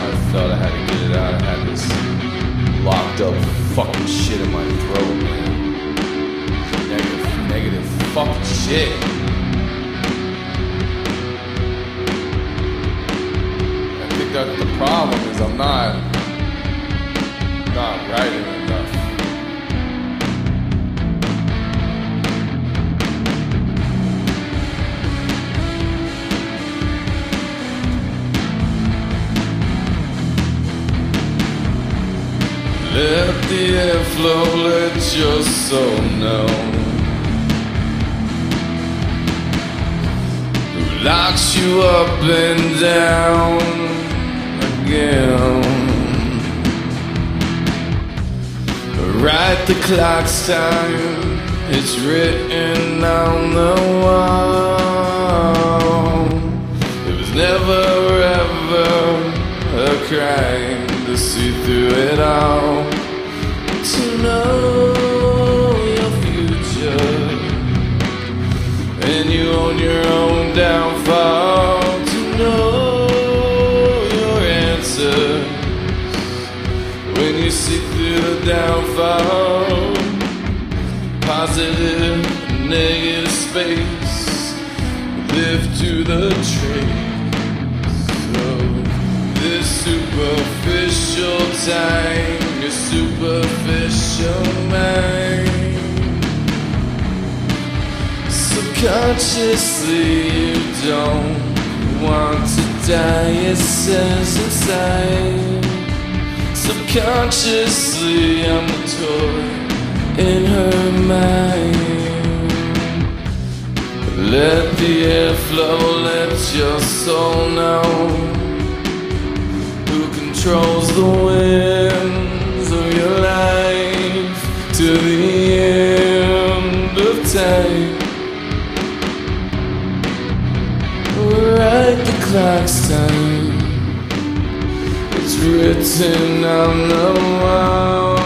how I felt. I had to get it out. I had this locked up fucking shit in my throat, man. Negative fucking shit. I think that the problem is I'm not writing enough. Let the air flow, let your soul know who locks you up and down again. Right, the clock's time, it's written on the wall. It was never ever a crime to see through it all, to know your future, and you own your own downfall, to know your answers when you see through the downfall. Positive, negative space, live to the trace of this superficial time, your superficial mind. Subconsciously you don't want to die, it says inside. Subconsciously I'm a toy in her mind. Let the air flow, let your soul know who controls the winds of your life to the end of time. Right, the clock's time, it's written on the wall.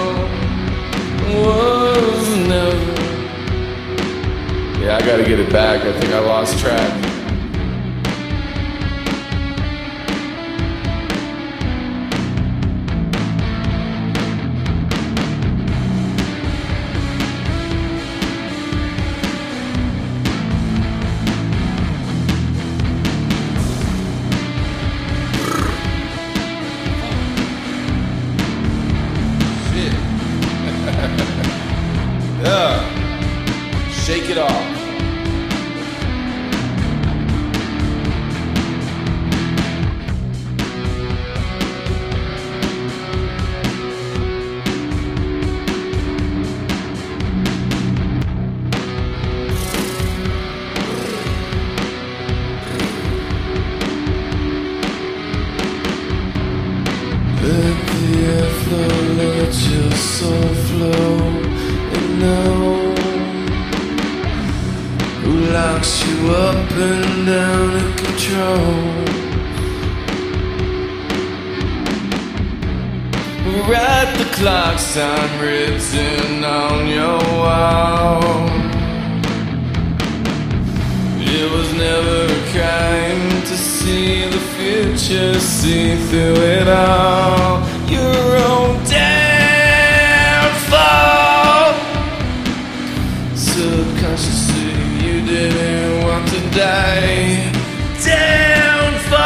Was never. Yeah, I gotta get it back. I think I lost track. Shake it off. Let the air flow, let your soul flow, and know who locks you up and down in control. Right, the clock's time written on your wall. It was never a crime to see the future, see through it all. Your own downfall. Subconsciously you didn't want to die. Downfall.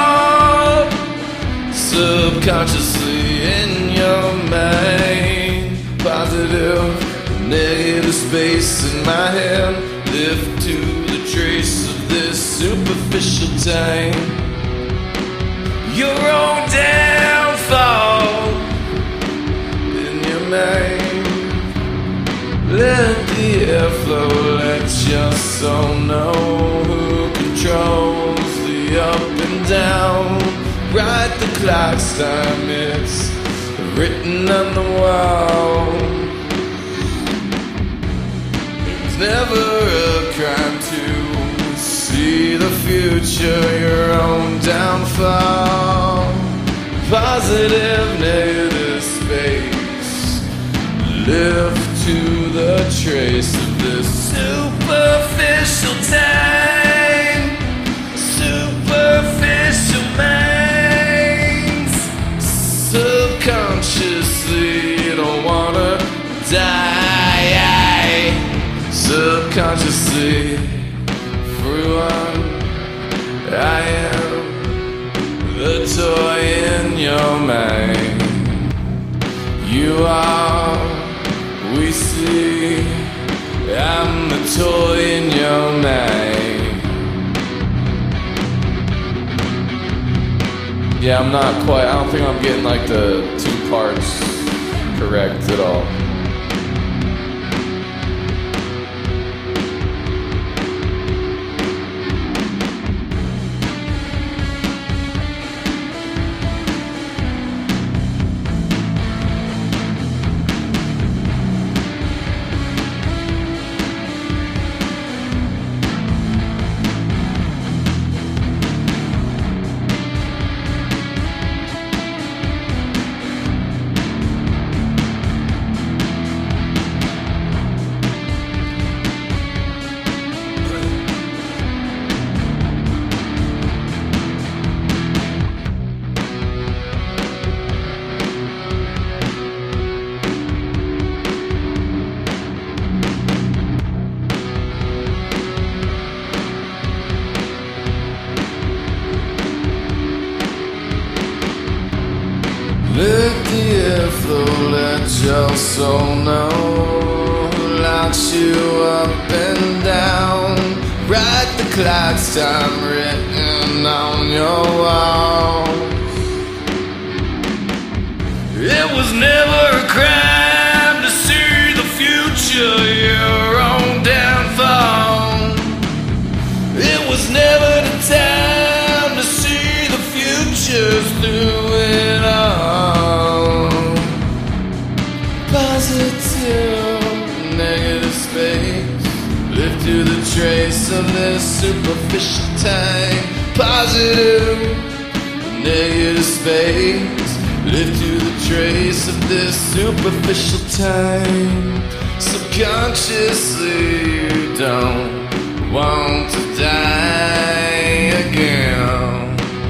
Subconsciously in your mind. Positive, negative space in my head. Live to the trace of this superficial time. Your own downfall in your mind. Let the air flow, let your soul know who controls the up and down. Right, the clock's time, it's written on the wall. It's never a crime to see the future, your own downfall. Positive, negative space, live to the trace of this superficial time, superficial minds. subconsciously everyone. I am the toy in your mind. You are, we see, I'm the toy in your mind. Yeah, I'm not quite, I don't think I'm getting like the 2 parts correct at all. Let the airflow, let your soul know who locks you up and down. Write the clock's time written on your walls. It was never a crime to see the future, your own downfall. It was never the time to see the futures through it all. Positive, negative space, live to the trace of this superficial time. Positive, negative space, live to the trace of this superficial time. Subconsciously you don't want to die again.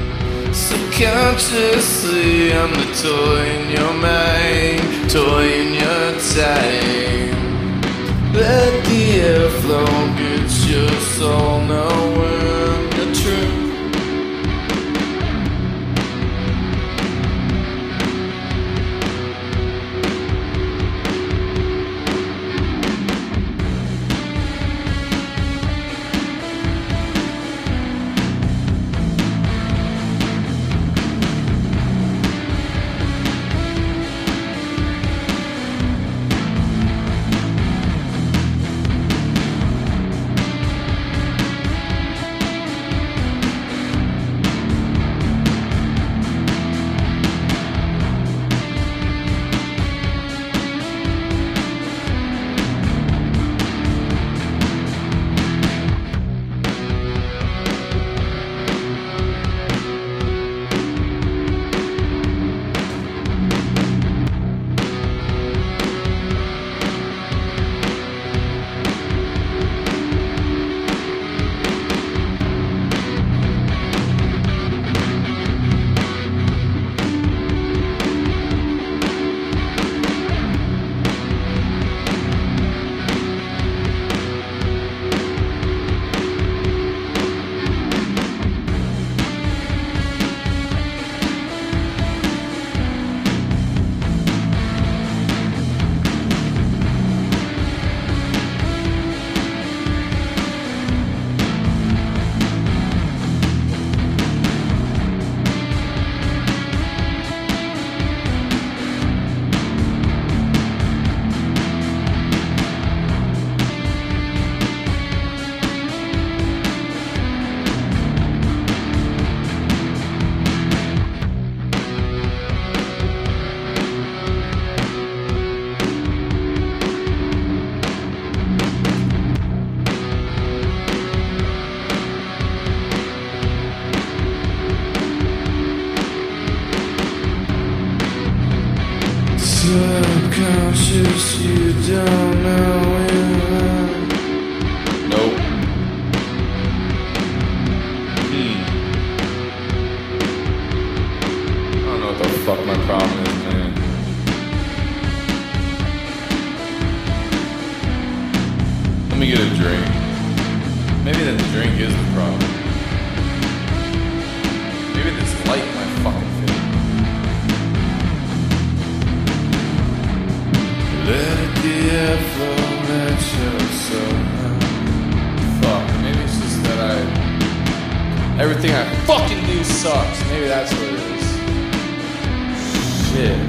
Subconsciously I'm the toy in your mind, toy in your time. Let the airflow get your soul knowing the truth. Subconscious, you don't know when. Nope. I don't know what the fuck my problem is, man. Let me get a drink. everything I fucking do sucks. Maybe that's what it is. Shit.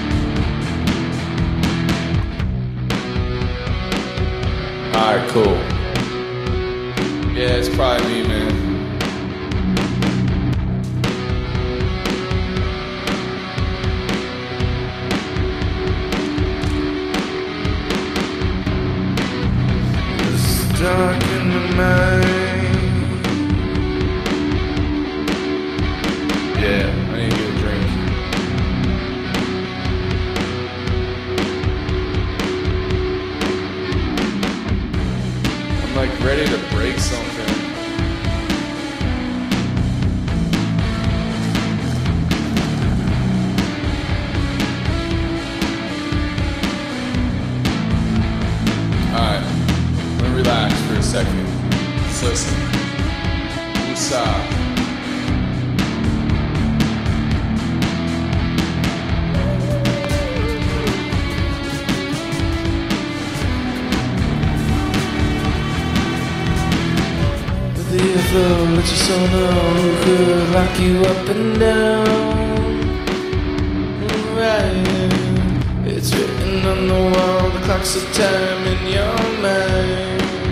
Alright, cool. Yeah, it's probably me, man. Dark in the night. Yeah, I need to get a drink. I'm like ready to break something. Alright. Relax for a second. Just listen. Woosah. The UFO let your soul know who could lock you up and down. Right. It's written on the wall, the clocks of time in your mind.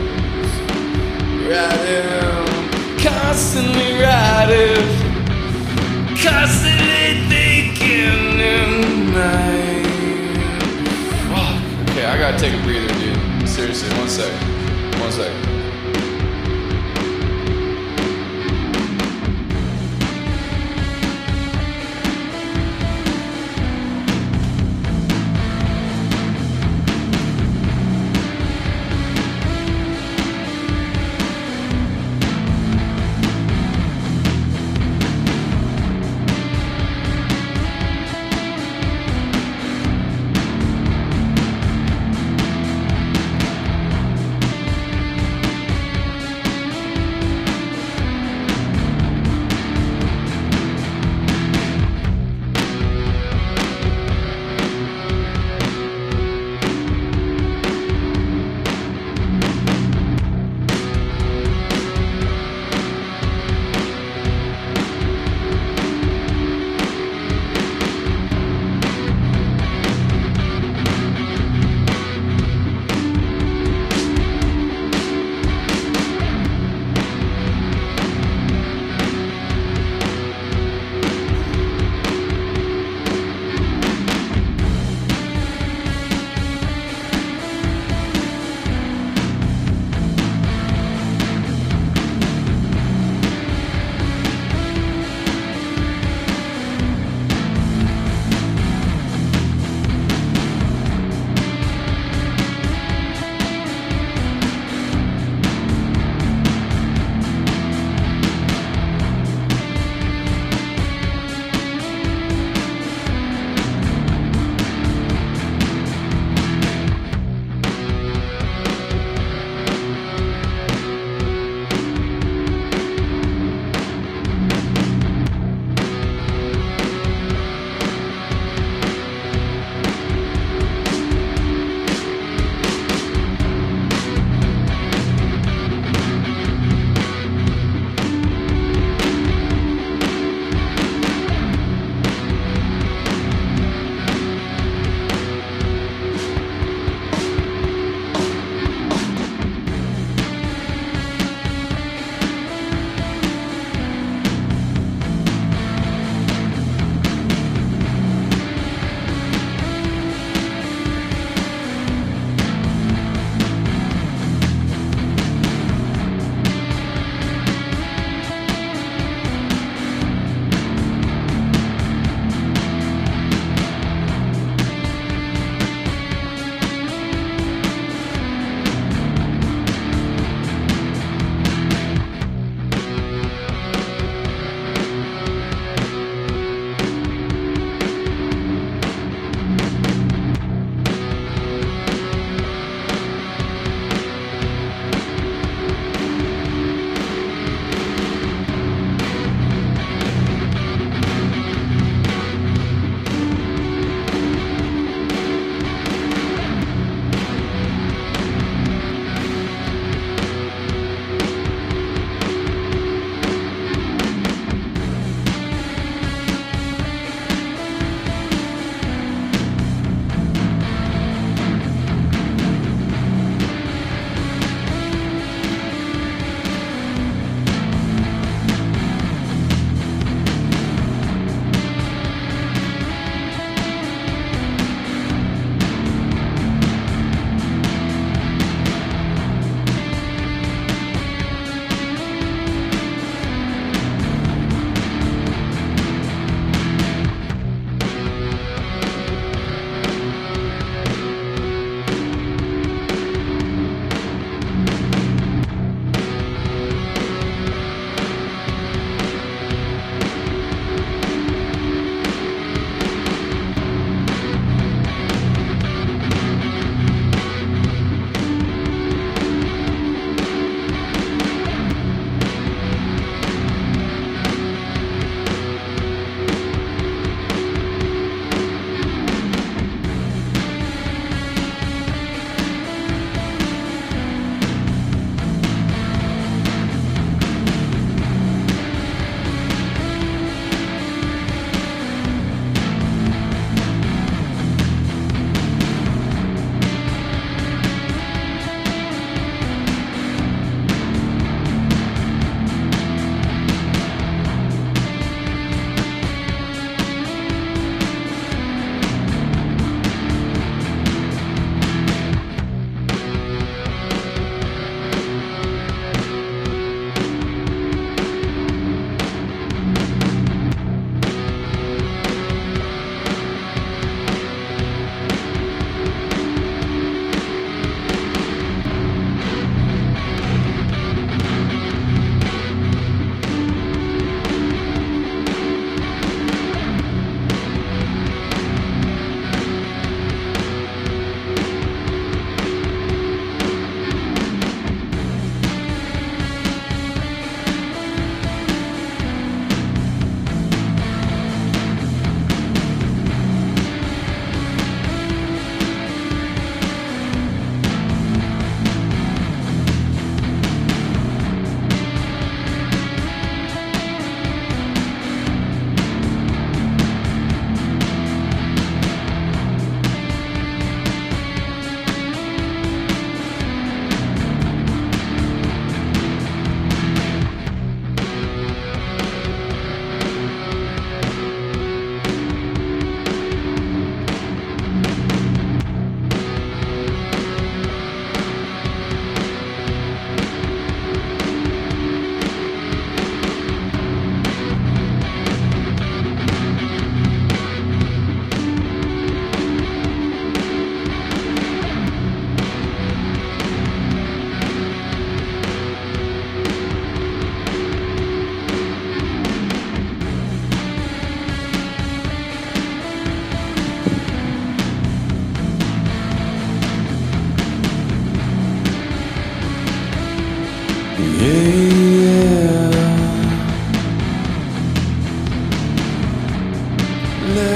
Riding, constantly riding, constantly thinking in mind. Fuck. Okay, I gotta take a breather, dude. Seriously, 1 second. 1 second.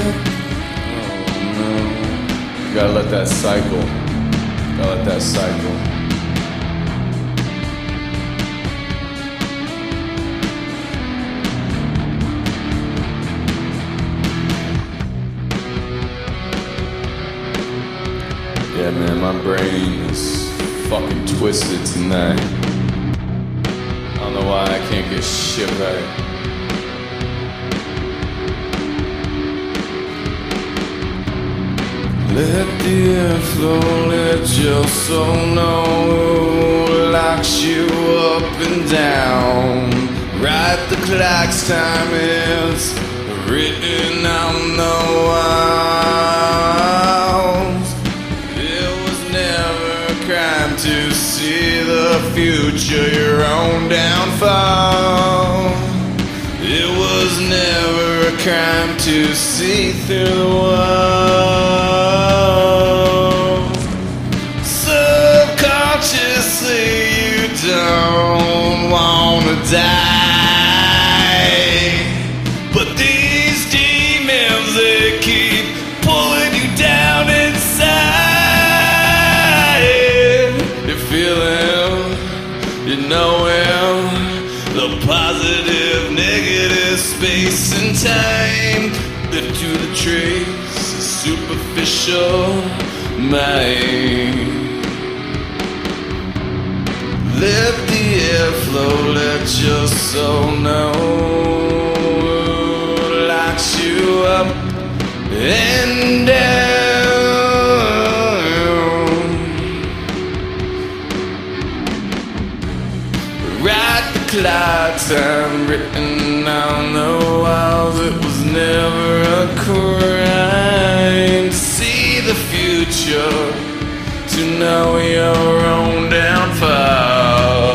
no. You gotta let that cycle. Gotta let that cycle. Yeah, man, my brain is fucking twisted tonight. I don't know why I can't get shit right. Let the air flow, let your soul know who locks you up and down. Right, the clock's time is written on the walls. It was never a crime to see the future, your own downfall. It was never a crime to see through the walls. Subconsciously you don't wanna die, but these demons, they keep pulling you down inside. You're feeling, you know him. The positive, negative, space and time. Lift to the trace, a superficial mind. Let the air flow, let your soul know who locks you up and down. Right, the clock time written on the walls. It was never a crime to see the future, to know your own downfall.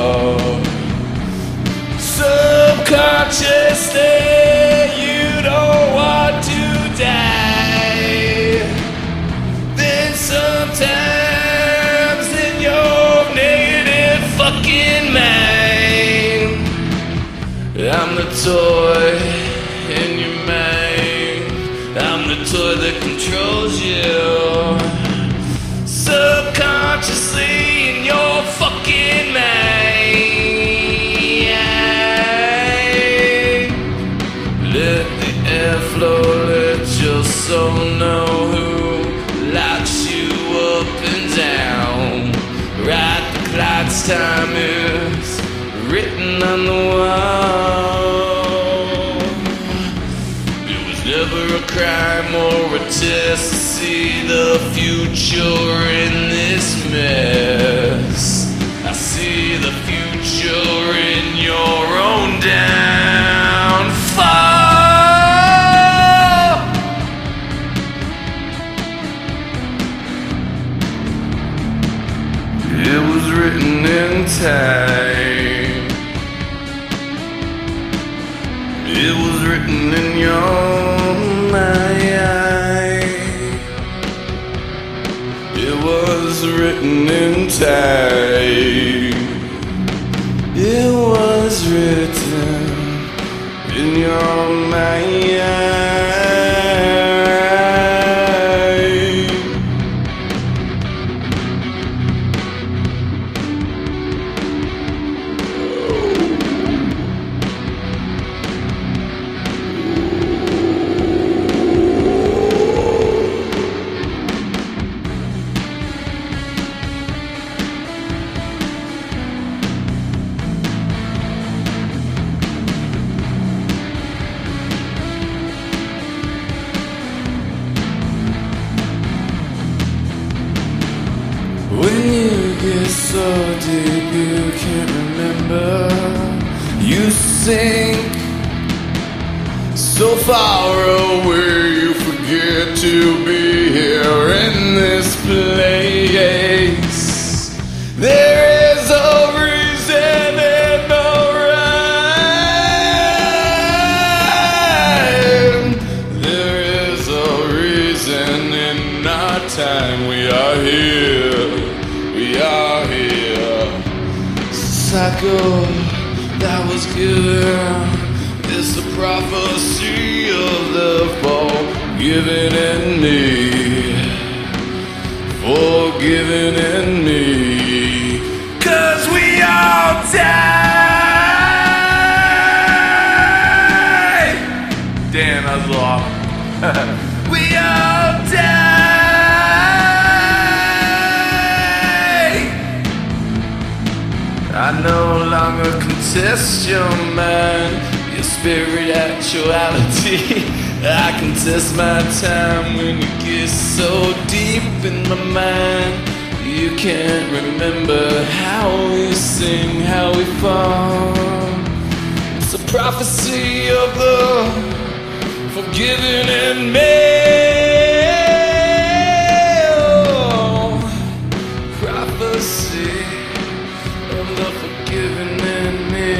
Subconsciously you don't want to die. Then sometimes in your negative fucking mind, I'm the toy in your mind. I'm the toy that controls you. Subconsciously in your fucking mind. Let the air flow, let your soul know who locks you up and down. Right, the clock's time is written on the wall. It was never a crime or a test to see the future in this mess. I see the future in your own downfall. It was written in time. It was written in your mind. It was written in time. It was written in your mind. When you get so deep you can't remember, you sink so far away you forget to be here in this place. There is a reason and no rhyme. There is a reason in our time. We are here. We are here. Cycle that was given is the prophecy of the fall. forgiven in me, forgiven in me. 'Cause we all die. Damn, that was long. We all die. I no longer contest your mind, your spirit actuality. I contest my time when you get so deep in my mind. You can't remember how we sing, how we fall. It's a prophecy of the forgiven in me. Oh, prophecy of the forgiven in me.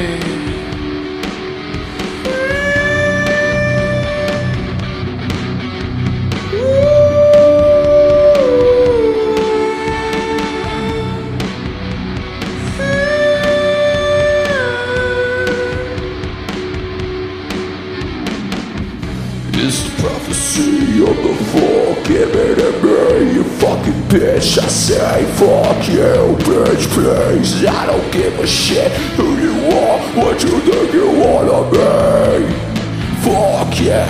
It's the prophecy of the forgiven in me, you fucking bitch. I say fuck you, bitch, please. I don't give a shit who you are, what you think you wanna be. Fuck you.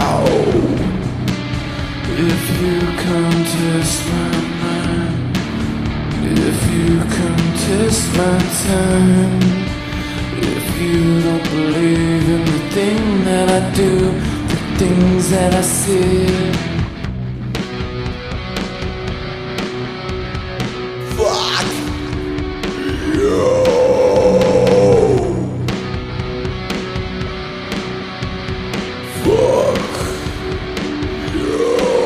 If you contest my mind, if you contest my time, if you don't believe in the thing that I do, things that I see. Fuck you. Fuck you.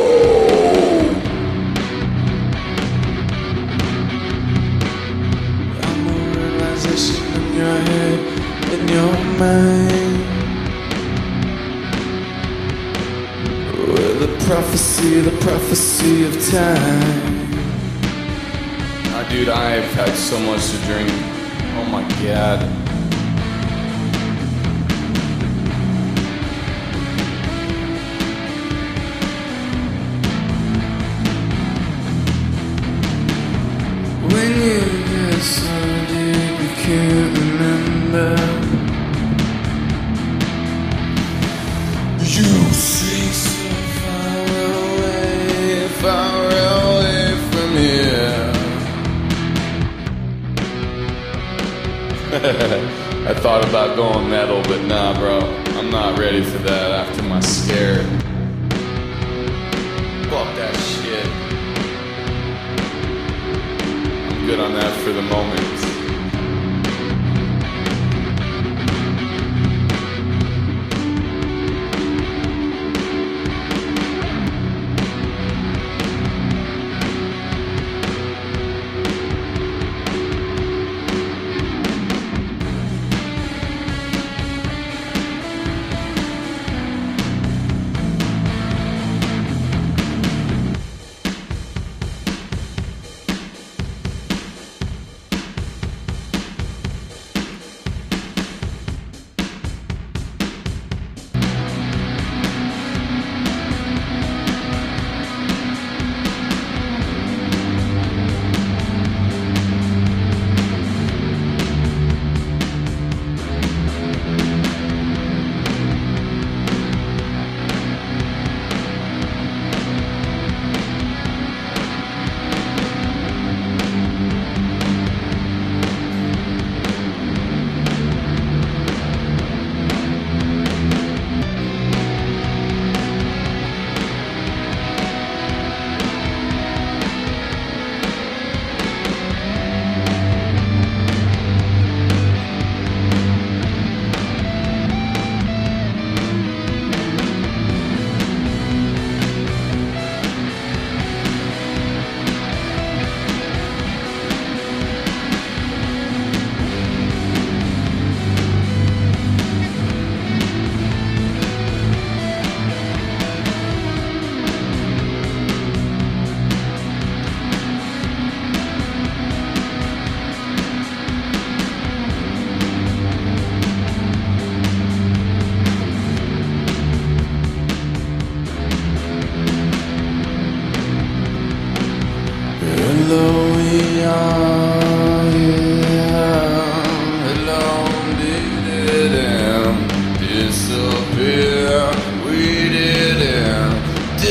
I'm a realization in your head, in your mind. The prophecy of time. Ah, dude, I've had so much to drink. Oh my god. When you get so deep you can't remember, you see so far away from here. I thought about going metal, but nah, bro. I'm not ready for that after my scare. Fuck that shit. I'm good on that for the moment.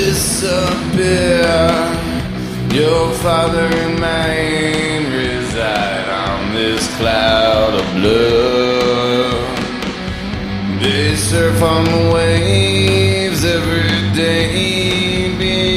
disappear. Your father and mine reside on this cloud of blood. They surf on the waves every day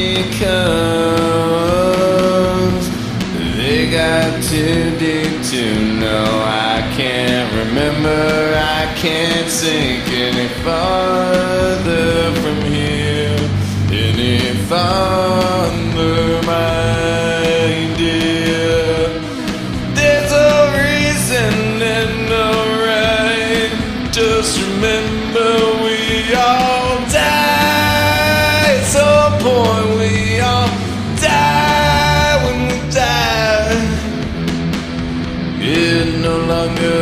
because they got too deep to know. I can't remember, I can't sink any farther from here, any farther, my dear. There's a reason and a right. Just remember we all die. At some point we all die. When we die, it no longer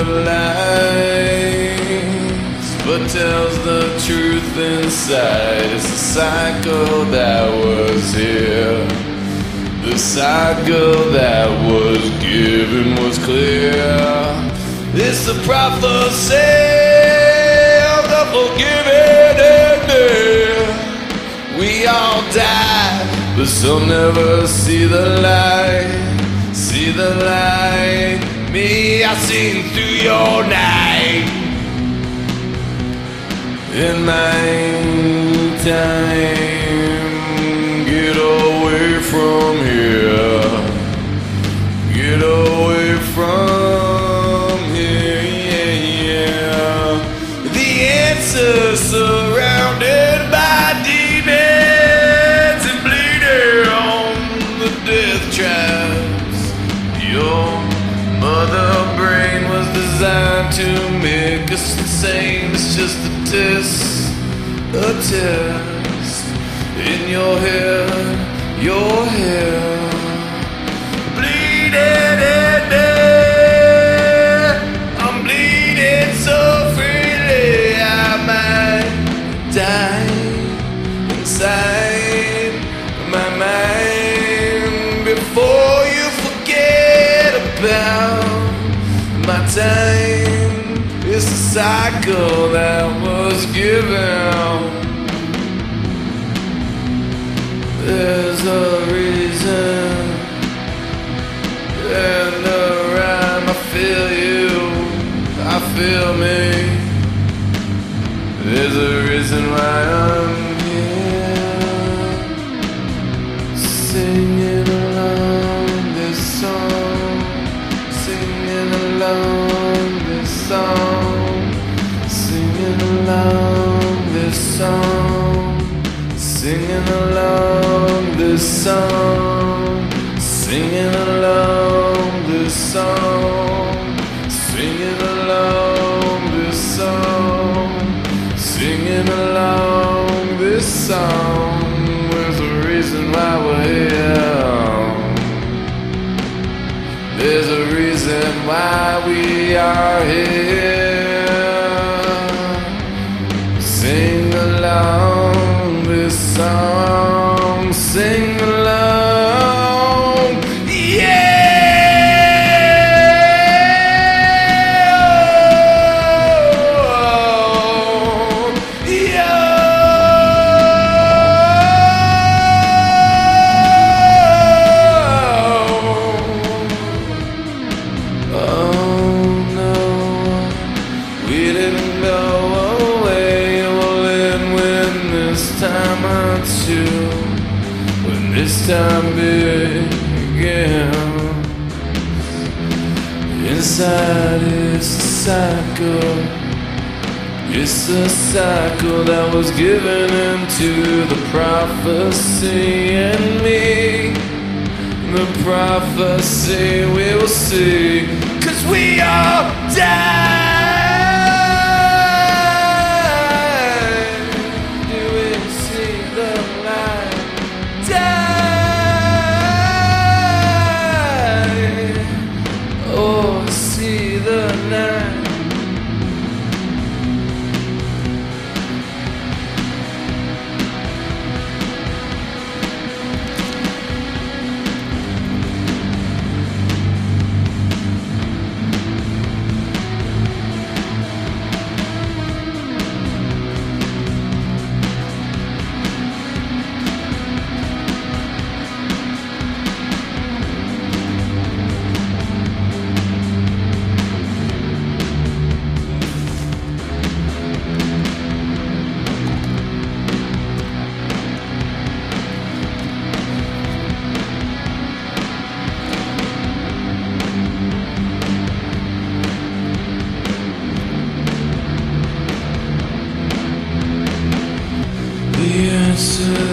lies, but tells the truth inside. It's the cycle that was here. The cycle that was given was clear. It's the prophecy of the forgiven ending. We all die, but some never see the light. See the light. Me, I seen through your night. In my time, get away from here. Get away from here, yeah, yeah. The answer's surrounded by demons and bleeding on the death traps. Your mother brain was designed to make us insane. It's just a test in your head, your head. Bleeding in there, I'm bleeding so freely. I might die inside my mind before you forget about my time. It's a cycle that was given. There's a reason and a rhyme. I feel you, I feel me. There's a reason why I'm here, singing along this song, singing along this song, singing along this song, singing along this song, singing along this song, singing along this song, singing along this song. There's a reason why we're here. There's a reason why we are here. Sing along this song, sing along, yeah. When this time begins, inside it's a cycle. It's a cycle that was given into the prophecy and me. The prophecy we will see, 'cause we all die.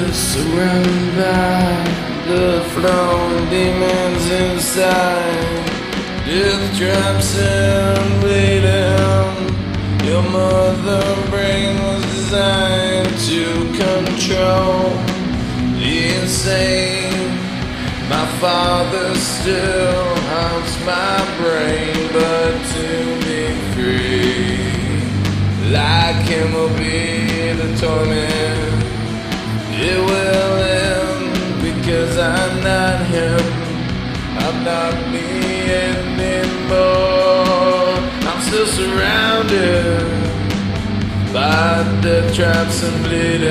surrounded by the flowing demons inside. Death traps and bleeding. Your mother brain was designed to control the insane. My father still haunts my brain, but to be free, like him will be the torment. It will end because I'm not him. I'm not me anymore. I'm still surrounded by death traps and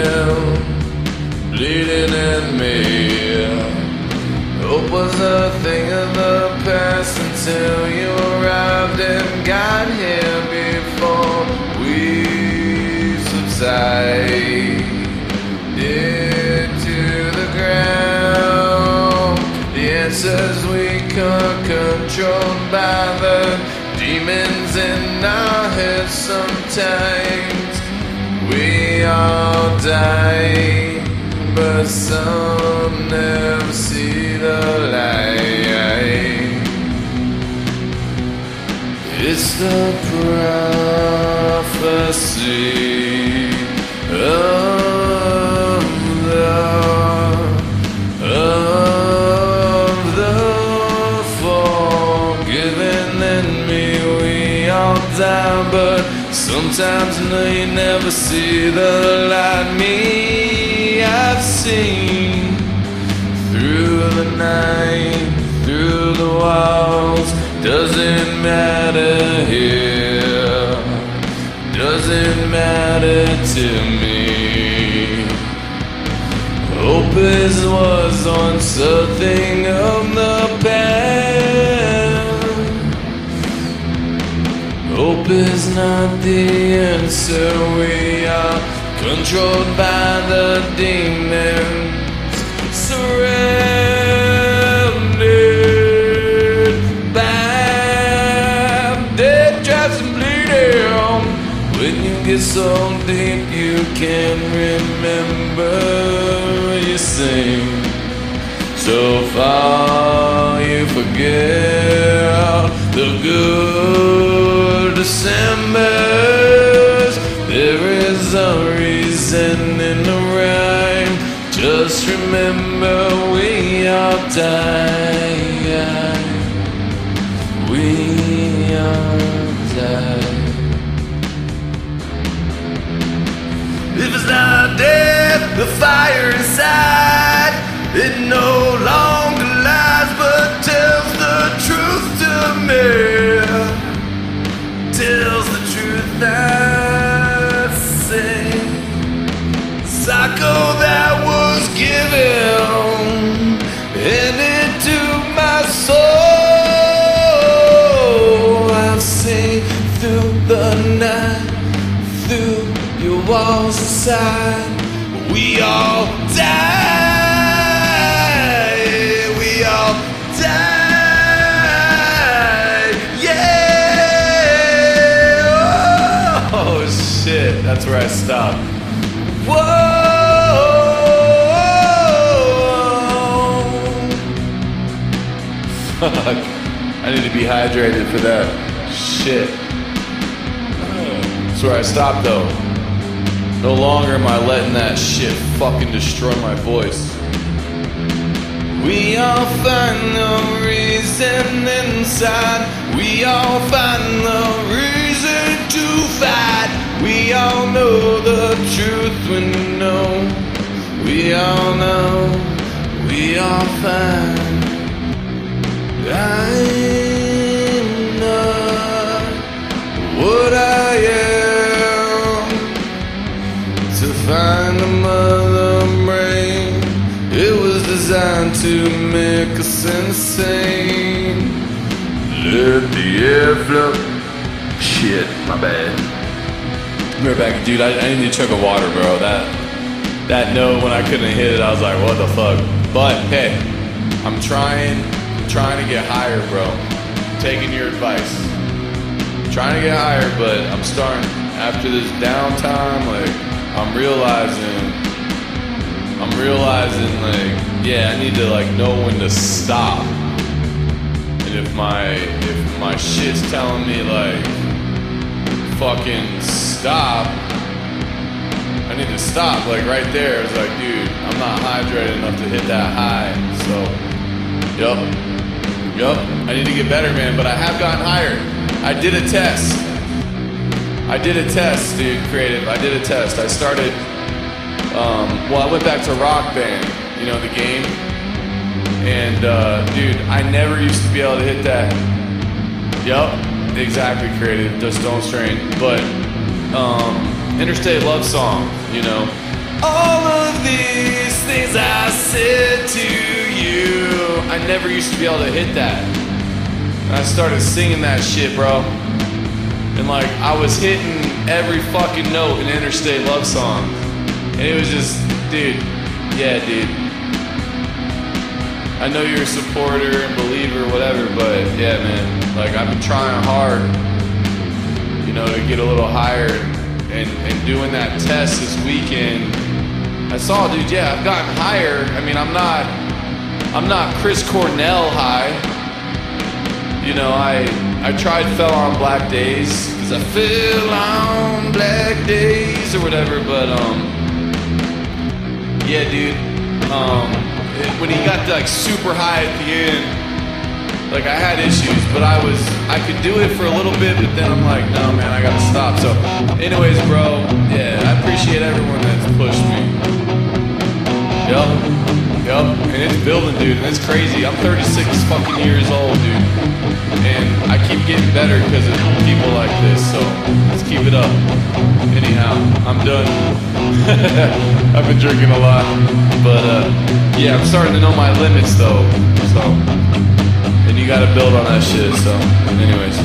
bleeding in me. Hope was a thing of the past until you arrived and got here before we subside into the ground. The answers we are controlled by the demons in our heads. Sometimes we all die, but some never see the light. It's the prophecy of the forgiven in me. We all die, but sometimes no, you never see the light. Me, I've seen through the night, through the walls. Doesn't matter here, doesn't matter to me. Hope was once a thing of the past. Hope is not the answer. We are controlled by the demons, surrounded by death traps and bleeding. When you get so deep you can't remember you sing. So far you forget the good Decembers. There is a reason in the rhyme. Just remember we all die. We all die. If it's not death, the fire inside, it no longer lies but tells the truth to me. Tells the truth I say. Psycho that was given and into my soul. I've seen through the night, through your walls inside. We all die. We all die. Yeah. Oh shit, that's where I stopped. Whoa. Fuck. I need to be hydrated for that. Shit. That's where I stopped though. No longer am I letting that shit fucking destroy my voice. We all find the reason inside. We all find the reason to fight. We all know the truth when we know. We all know. We all find. I'm not what I am. To find the mother brain, it was designed to make us insane. Let the air flow. Shit, my bad. Be right back, dude. I need to chug a water, bro. That note when I couldn't hit it, I was like, what the fuck? But hey, I'm trying to get higher, bro. Taking your advice. Trying to get higher, but I'm starting after this downtime. Like I'm realizing I'm realizing like, yeah, I need to like know when to stop. And if my shit's telling me like, fucking stop, I need to stop. Like right there, it's like, dude, I'm not hydrated enough to hit that high. So, yup, I need to get better, man. But I have gotten higher. I did a test, dude, creative. I did a test. I started, well, I went back to Rock Band, you know, the game. And, dude, I never used to be able to hit that. Yup, exactly, creative. Just don't strain. But, Interstate Love Song, you know. All of these things I said to you. I never used to be able to hit that. And I started singing that shit, bro. And like, I was hitting every fucking note in Interstate Love Song. And it was just, dude, yeah, dude. I know you're a supporter and believer, whatever, but yeah, man. Like, I've been trying hard, you know, to get a little higher. And doing that test this weekend, I saw, dude, yeah, I've gotten higher. I mean, I'm not Chris Cornell high. You know, I tried Fell on Black Days, because I fell on black days or whatever, but, yeah, dude, when he got like super high at the end, like I had issues, but I could do it for a little bit, but then I'm like, no, man, I gotta stop. So, anyways, bro, yeah, I appreciate everyone that's pushed me. Yup, and it's building, dude, and it's crazy. I'm 36 fucking years old, dude, and I keep getting better because of people like this, so let's keep it up. Anyhow, I'm done. I've been drinking a lot, but, yeah, I'm starting to know my limits, though, so... And you gotta build on that shit, so, anyways.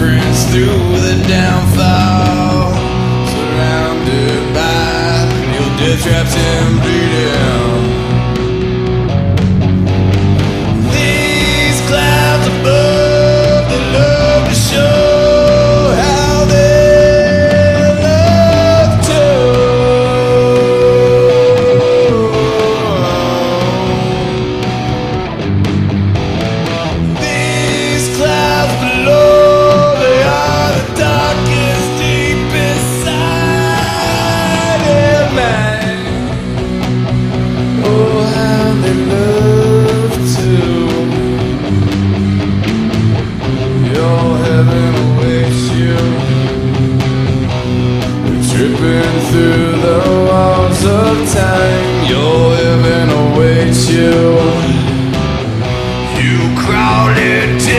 footprints through the downfall, surrounded by your death traps and bleeding. These clouds above, they love to show how they love to. These clouds below, they are the darkest, deepest side of mine. Oh, how they love to. Your heaven awaits you. We're tripping through the walls of time. Your heaven awaits you. You crawl into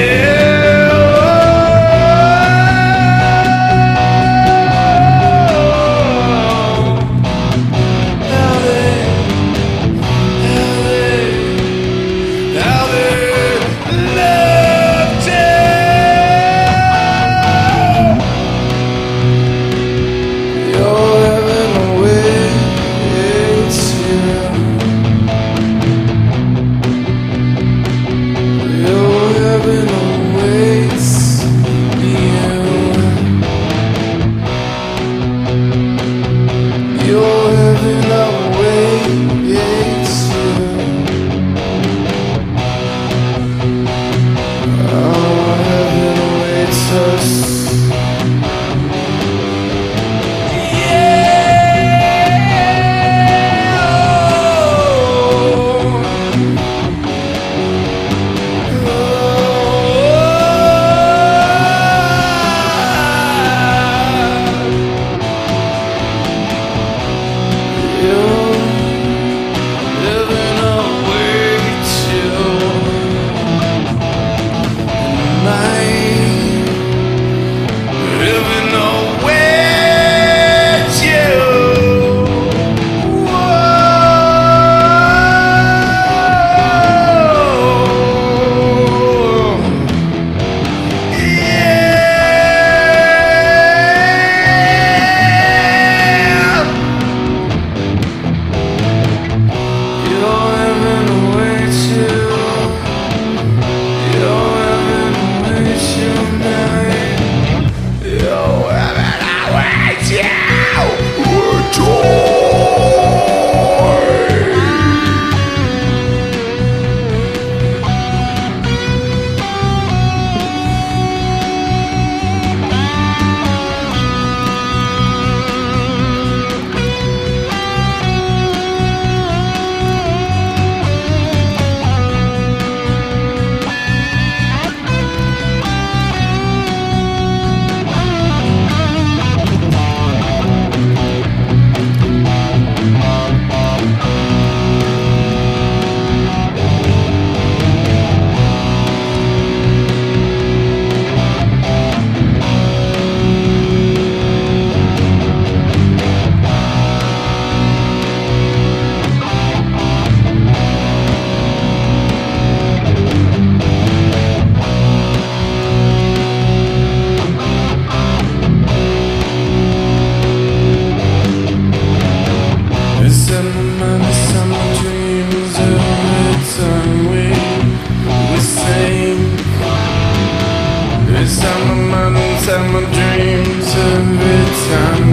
inside my dreams every time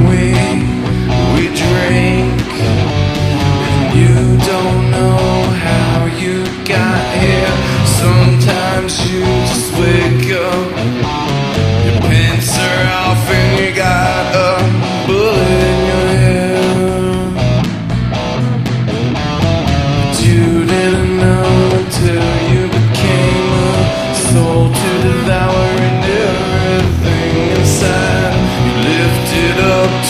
we drink. And you don't know how you got here. Sometimes you just wake up, your pants are off and you got a bullet in your head. But you didn't know until you became a soul to devour and everything inside. You lifted up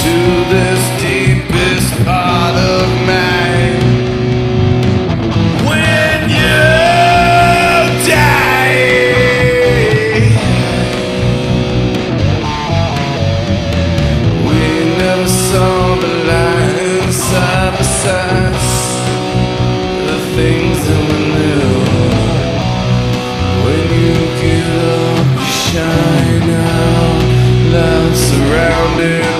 live.